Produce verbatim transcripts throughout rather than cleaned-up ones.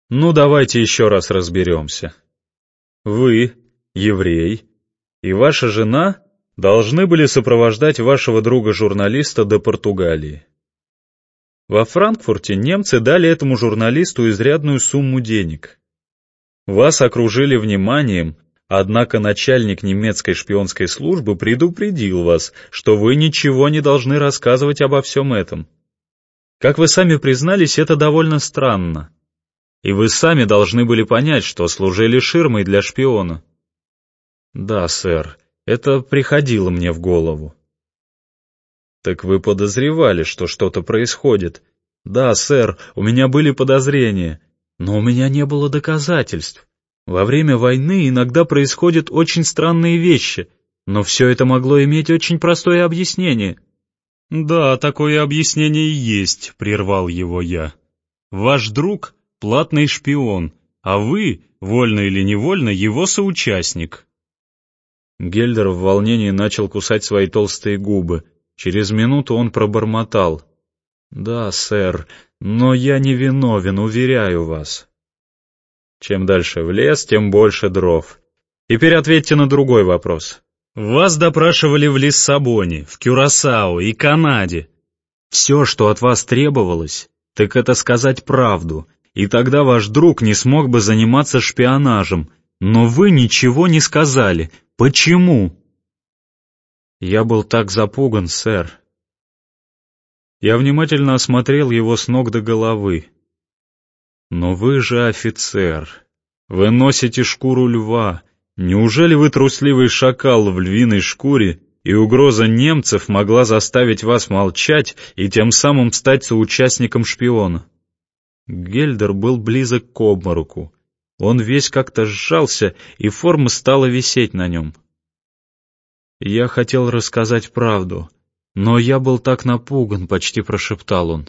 Ну, давайте еще раз разберемся. Вы, еврей, и ваша жена должны были сопровождать вашего друга-журналиста до Португалии. Во Франкфурте немцы дали этому журналисту изрядную сумму денег. Вас окружили вниманием, однако начальник немецкой шпионской службы предупредил вас, что вы ничего не должны рассказывать обо всем этом. Как вы сами признались, это довольно странно. И вы сами должны были понять, что служили ширмой для шпиона. Да, сэр, это приходило мне в голову. Так вы подозревали, что что-то происходит? Да, сэр, у меня были подозрения, но у меня не было доказательств. Во время войны иногда происходят очень странные вещи, но все это могло иметь очень простое объяснение. Да, такое объяснение и есть, прервал его я. Ваш друг — платный шпион, а вы, вольно или невольно, его соучастник. Гельдер в волнении начал кусать свои толстые губы. Через минуту он пробормотал. «Да, сэр, но я не виновен, уверяю вас». Чем дальше в лес, тем больше дров. Теперь ответьте на другой вопрос. Вас допрашивали в Лиссабоне, в Кюрасао и Канаде. Все, что от вас требовалось, так это сказать правду, и тогда ваш друг не смог бы заниматься шпионажем, но вы ничего не сказали. Почему? Я был так запуган, сэр. Я внимательно осмотрел его с ног до головы. Но вы же офицер. Вы носите шкуру льва. Неужели вы трусливый шакал в львиной шкуре, и угроза немцев могла заставить вас молчать и тем самым стать соучастником шпиона? Гельдер был близок к обмороку. Он весь как-то сжался, и форма стала висеть на нем. Я хотел рассказать правду, но я был так напуган, почти прошептал он.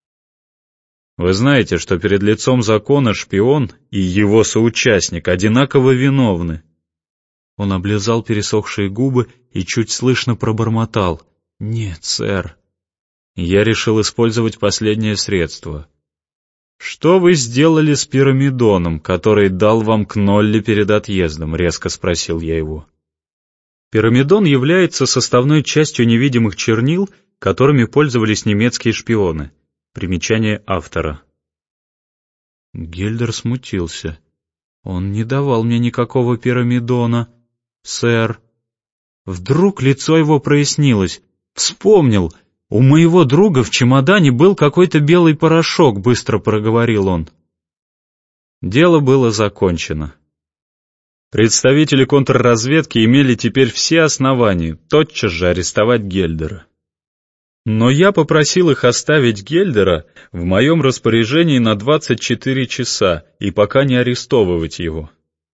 Вы знаете, что перед лицом закона шпион и его соучастник одинаково виновны. Он облизал пересохшие губы и чуть слышно пробормотал. Нет, сэр. Я решил использовать последнее средство. Что вы сделали с пирамидоном, который дал вам Кнолли перед отъездом? Резко спросил я его. Пирамидон является составной частью невидимых чернил, которыми пользовались немецкие шпионы. Примечание автора. Гельдер смутился. Он не давал мне никакого пирамидона, сэр. Вдруг лицо его прояснилось. Вспомнил. У моего друга в чемодане был какой-то белый порошок, быстро проговорил он. Дело было закончено. Представители контрразведки имели теперь все основания тотчас же арестовать Гельдера. Но я попросил их оставить Гельдера в моем распоряжении на двадцать четыре часа и пока не арестовывать его.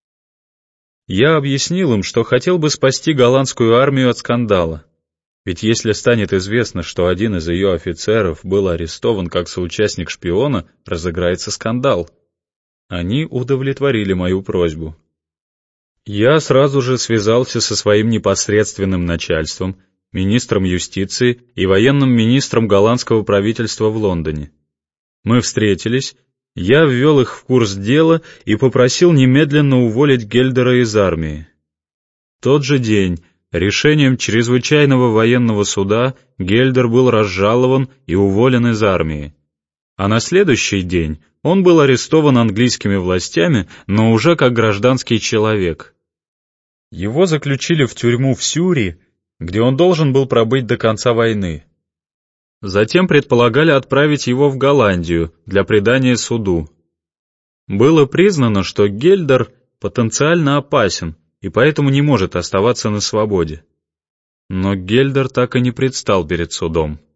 Я объяснил им, что хотел бы спасти голландскую армию от скандала. Ведь если станет известно, что один из ее офицеров был арестован как соучастник шпиона, разыграется скандал. Они удовлетворили мою просьбу. Я сразу же связался со своим непосредственным начальством, министром юстиции и военным министром голландского правительства в Лондоне. Мы встретились, я ввел их в курс дела и попросил немедленно уволить Гельдера из армии. В тот же день решением чрезвычайного военного суда Гельдер был разжалован и уволен из армии. А на следующий день он был арестован английскими властями, но уже как гражданский человек. Его заключили в тюрьму в Сюри, где он должен был пробыть до конца войны. Затем предполагали отправить его в Голландию для предания суду. Было признано, что Гельдер потенциально опасен и поэтому не может оставаться на свободе. Но Гельдер так и не предстал перед судом.